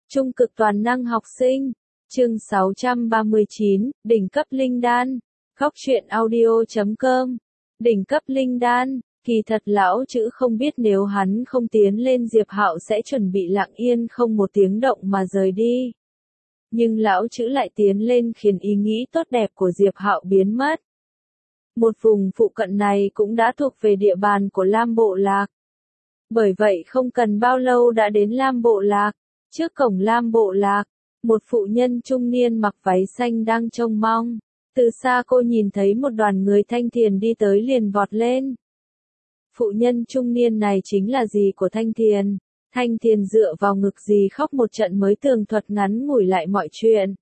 Trung cực toàn năng học sinh. Chương 639, đỉnh cấp linh đan. Góc truyện audio.com. Đỉnh cấp linh đan. Kỳ thật lão chữ không biết nếu hắn không tiến lên Diệp Hạo sẽ chuẩn bị lặng yên không một tiếng động mà rời đi. Nhưng lão chữ lại tiến lên khiến ý nghĩ tốt đẹp của Diệp Hạo biến mất. Một vùng phụ cận này cũng đã thuộc về địa bàn của Lam Bộ Lạc. Bởi vậy không cần bao lâu đã đến Lam Bộ Lạc. Trước cổng Lam Bộ Lạc, một phụ nhân trung niên mặc váy xanh đang trông mong. Từ xa cô nhìn thấy một đoàn người thanh thiền đi tới liền vọt lên. Phụ nhân trung niên này chính là dì của Thanh Thiền. Thanh Thiền dựa vào ngực dì khóc một trận mới tường thuật ngắn ngủi lại mọi chuyện.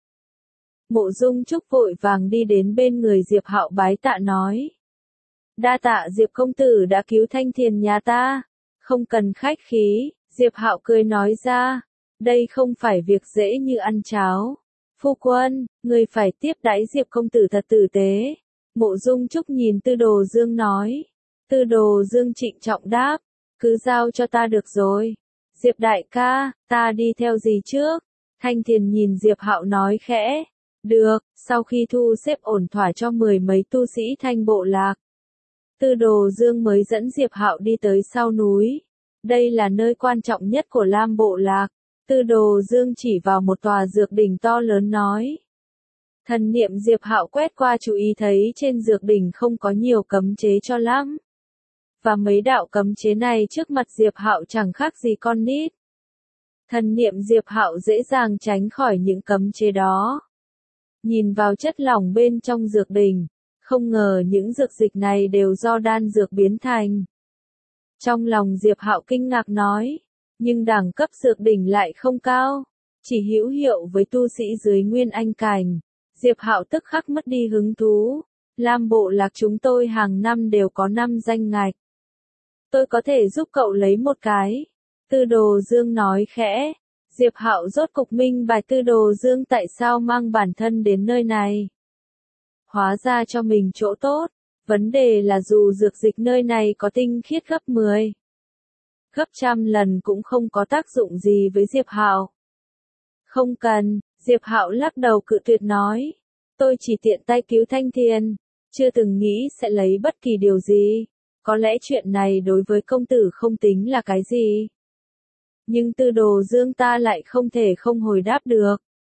Mộ Dung Trúc vội vàng đi đến bên người Diệp Hạo bái tạ nói. Đa tạ Diệp công tử đã cứu Thanh Thiền nhà ta. Không cần khách khí, Diệp Hạo cười nói ra. Đây không phải việc dễ như ăn cháo. Phu quân, người phải tiếp đãi Diệp công tử thật tử tế. Mộ Dung Trúc nhìn Tư Đồ Dương nói. Tư Đồ Dương trịnh trọng đáp. Cứ giao cho ta được rồi. Diệp đại ca, ta đi theo gì trước? Thanh Thiền nhìn Diệp Hạo nói khẽ. Được, sau khi thu xếp ổn thỏa cho 10 mấy tu sĩ Thanh Bộ Lạc. Tư Đồ Dương mới dẫn Diệp Hạo đi tới sau núi. Đây là nơi quan trọng nhất của Lam Bộ Lạc. Tư Đồ Dương chỉ vào một tòa dược đỉnh to lớn nói. Thần niệm Diệp Hạo quét qua chú ý thấy trên dược đỉnh không có nhiều cấm chế cho lắm. Và mấy đạo cấm chế này trước mặt Diệp Hạo chẳng khác gì con nít. Thần niệm Diệp Hạo dễ dàng tránh khỏi những cấm chế đó. Nhìn vào chất lỏng bên trong dược đỉnh, không ngờ những dược dịch này đều do đan dược biến thành. Trong lòng Diệp Hạo kinh ngạc nói, nhưng đẳng cấp dược đỉnh lại không cao, chỉ hữu hiệu với tu sĩ dưới Nguyên Anh cảnh. Diệp Hạo tức khắc mất đi hứng thú. Lam Bộ Lạc chúng tôi hàng năm đều có 5 danh ngạch. Tôi có thể giúp cậu lấy một cái. Tư Đồ Dương nói khẽ. Diệp Hạo rốt cục minh bạch Tư Đồ Dương tại sao mang bản thân đến nơi này. Hóa ra cho mình chỗ tốt. Vấn đề là dù dược dịch nơi này có tinh khiết gấp 10, gấp 100 lần cũng không có tác dụng gì với Diệp Hạo. Không cần, Diệp Hạo lắc đầu cự tuyệt nói. Tôi chỉ tiện tay cứu Thanh Thiền, chưa từng nghĩ sẽ lấy bất kỳ điều gì. Có lẽ chuyện này đối với công tử không tính là cái gì. Nhưng Tư Đồ Dương ta lại không thể không hồi đáp được.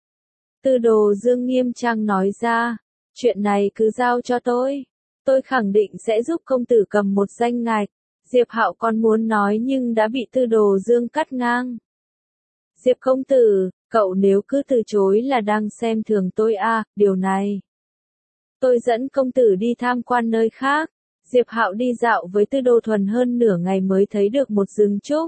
Tư Đồ Dương nghiêm trang nói ra. Chuyện này cứ giao cho tôi. Tôi khẳng định sẽ giúp công tử cầm một danh ngạch. Diệp Hạo còn muốn nói nhưng đã bị Tư Đồ Dương cắt ngang. Diệp công tử, cậu nếu cứ từ chối là đang xem thường tôi à, điều này. Tôi dẫn công tử đi tham quan nơi khác. Diệp Hạo đi dạo với Tư Đồ Thuần hơn nửa ngày mới thấy được một rừng trúc.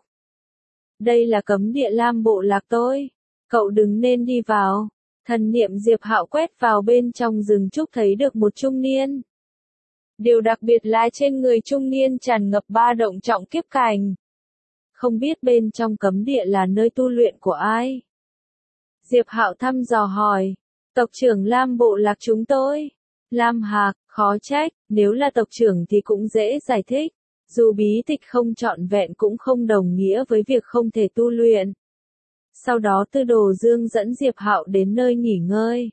Đây là cấm địa Lam Bộ Lạc tôi. Cậu đừng nên đi vào. Thần niệm Diệp Hạo quét vào bên trong rừng trúc thấy được một trung niên. Điều đặc biệt là trên người trung niên tràn ngập 3 động trọng kiếp cảnh. Không biết bên trong cấm địa là nơi tu luyện của ai? Diệp Hạo thăm dò hỏi. Tộc trưởng Lam Bộ Lạc chúng tôi. Lam Hạc, khó trách, nếu là tộc trưởng thì cũng dễ giải thích. Dù bí tịch không trọn vẹn cũng không đồng nghĩa với việc không thể tu luyện. Sau đó Tư Đồ Dương dẫn Diệp Hạo đến nơi nghỉ ngơi.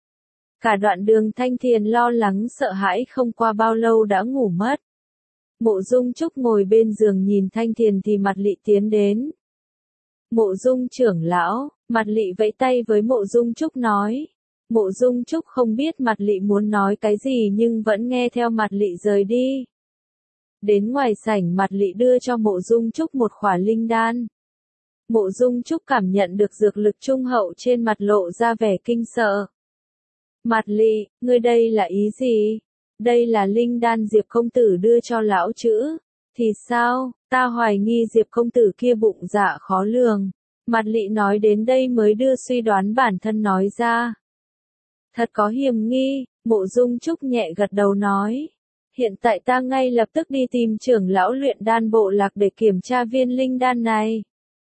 Cả đoạn đường Thanh Thiền lo lắng sợ hãi không qua bao lâu đã ngủ mất. Mộ Dung Trúc ngồi bên giường nhìn Thanh Thiền thì Mặt Lị tiến đến. Mộ Dung trưởng lão, Mặt Lị vẫy tay với Mộ Dung Trúc nói. Mộ Dung Trúc không biết Mặt Lị muốn nói cái gì nhưng vẫn nghe theo Mặt Lị rời đi. Đến ngoài sảnh Mặt Lị đưa cho Mộ Dung Trúc một khỏa linh đan. Mộ Dung Trúc cảm nhận được dược lực trung hậu trên mặt lộ ra vẻ kinh sợ. Mặt Lị, ngươi đây là ý gì? Đây là linh đan Diệp công tử đưa cho lão chữ. Thì sao, ta hoài nghi Diệp công tử kia bụng dạ khó lường. Mặt Lị nói đến đây mới đưa suy đoán bản thân nói ra. Thật có hiểm nghi, Mộ Dung Trúc nhẹ gật đầu nói. Hiện tại ta ngay lập tức đi tìm trưởng lão luyện đan bộ lạc để kiểm tra viên linh đan này.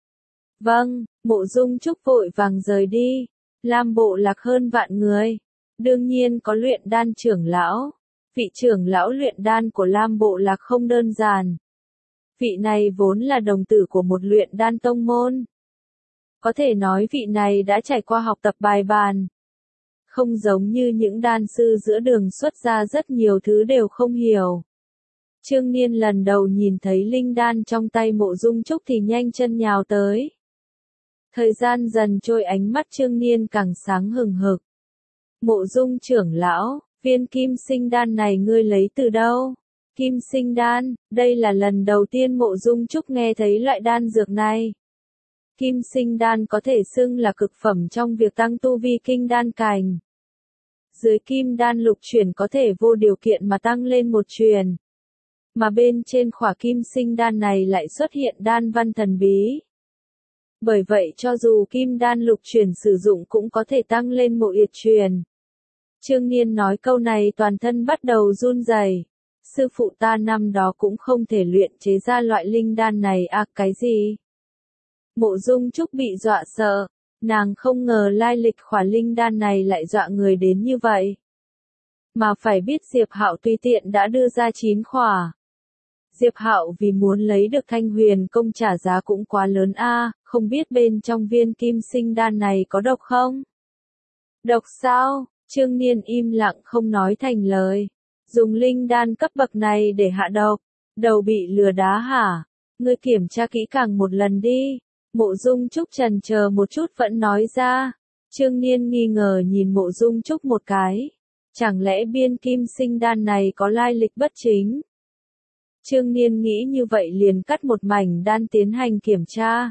Vâng, Mộ Dung Trúc vội vàng rời đi. Lam Bộ Lạc hơn vạn người. Đương nhiên có luyện đan trưởng lão. Vị trưởng lão luyện đan của Lam Bộ Lạc không đơn giản. Vị này vốn là đồng tử của một luyện đan tông môn. Có thể nói vị này đã trải qua học tập bài bản. Không giống như những đan sư giữa đường xuất gia rất nhiều thứ đều không hiểu. Trương Niên lần đầu nhìn thấy linh đan trong tay Mộ Dung Trúc thì nhanh chân nhào tới. Thời gian dần trôi, ánh mắt Trương Niên càng sáng hừng hực. Mộ Dung trưởng lão, viên kim sinh đan này ngươi lấy từ đâu? Kim sinh đan, đây là lần đầu tiên Mộ Dung Trúc nghe thấy loại đan dược này. Kim sinh đan có thể xưng là cực phẩm trong việc tăng tu vi kinh đan cảnh. Dưới kim đan lục chuyển có thể vô điều kiện mà tăng lên một truyền. Mà bên trên khỏa kim sinh đan này lại xuất hiện đan văn thần bí. Bởi vậy cho dù kim đan lục chuyển sử dụng cũng có thể tăng lên một yệt truyền. Trương Niên nói câu này toàn thân bắt đầu run rẩy. Sư phụ ta năm đó cũng không thể luyện chế ra loại linh đan này à, cái gì? Mộ Dung Trúc bị dọa sợ, nàng không ngờ lai lịch khỏa linh đan này lại dọa người đến như vậy. Mà phải biết Diệp Hạo tùy tiện đã đưa ra 9 khỏa. Diệp Hạo vì muốn lấy được Thanh Huyền công trả giá cũng quá lớn a, không biết bên trong viên kim sinh đan này có độc không? Độc sao? Trương Niên im lặng không nói thành lời. Dùng linh đan cấp bậc này để hạ độc, đầu bị lừa đá hả? Ngươi kiểm tra kỹ càng một lần đi. Mộ Dung Trúc chần chờ một chút vẫn nói ra. Trương Niên nghi ngờ nhìn Mộ Dung Trúc một cái. Chẳng lẽ viên kim sinh đan này có lai lịch bất chính? Trương Niên nghĩ như vậy liền cắt một mảnh đan tiến hành kiểm tra.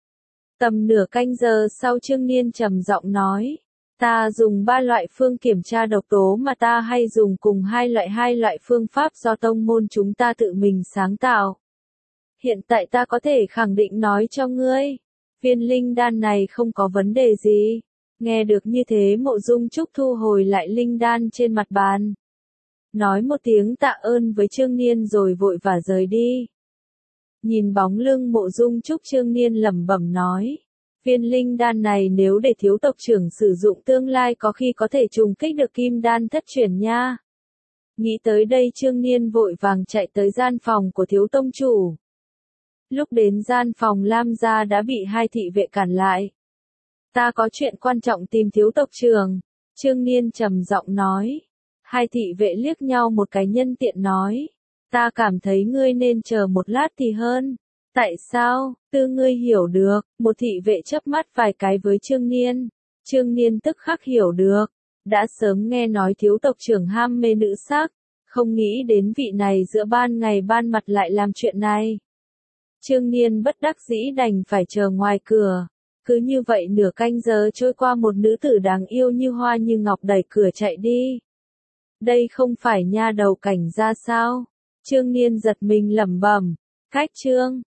Tầm nửa canh giờ sau Trương Niên trầm giọng nói. Ta dùng 3 loại phương kiểm tra độc tố mà ta hay dùng cùng hai loại phương pháp do tông môn chúng ta tự mình sáng tạo. Hiện tại ta có thể khẳng định nói cho ngươi, viên linh đan này không có vấn đề gì. Nghe được như thế Mộ Dung Trúc thu hồi lại linh đan trên mặt bàn. Nói một tiếng tạ ơn với Trương Niên rồi vội vã rời đi. Nhìn bóng lưng Mộ Dung Trúc, Trương Niên lẩm bẩm nói. Viên linh đan này nếu để thiếu tộc trưởng sử dụng tương lai có khi có thể trùng kích được kim đan thất chuyển nha. Nghĩ tới đây Trương Niên vội vàng chạy tới gian phòng của thiếu tông chủ. Lúc đến gian phòng Lam gia đã bị 2 thị vệ cản lại. Ta có chuyện quan trọng tìm thiếu tộc trưởng. Trương Niên trầm giọng nói. 2 thị vệ liếc nhau một cái nhân tiện nói. Ta cảm thấy ngươi nên chờ một lát thì hơn. Tại sao? Tư ngươi hiểu được. Một thị vệ chớp mắt vài cái với Trương Niên. Trương Niên tức khắc hiểu được. Đã sớm nghe nói thiếu tộc trưởng ham mê nữ sắc. Không nghĩ đến vị này giữa ban ngày ban mặt lại làm chuyện này. Trương Niên bất đắc dĩ đành phải chờ ngoài cửa. Cứ như vậy nửa canh giờ trôi qua, một nữ tử đáng yêu như hoa như ngọc đẩy cửa chạy đi. Đây không phải nha đầu Cảnh gia sao? Trương Niên giật mình lẩm bẩm. Khách Trương,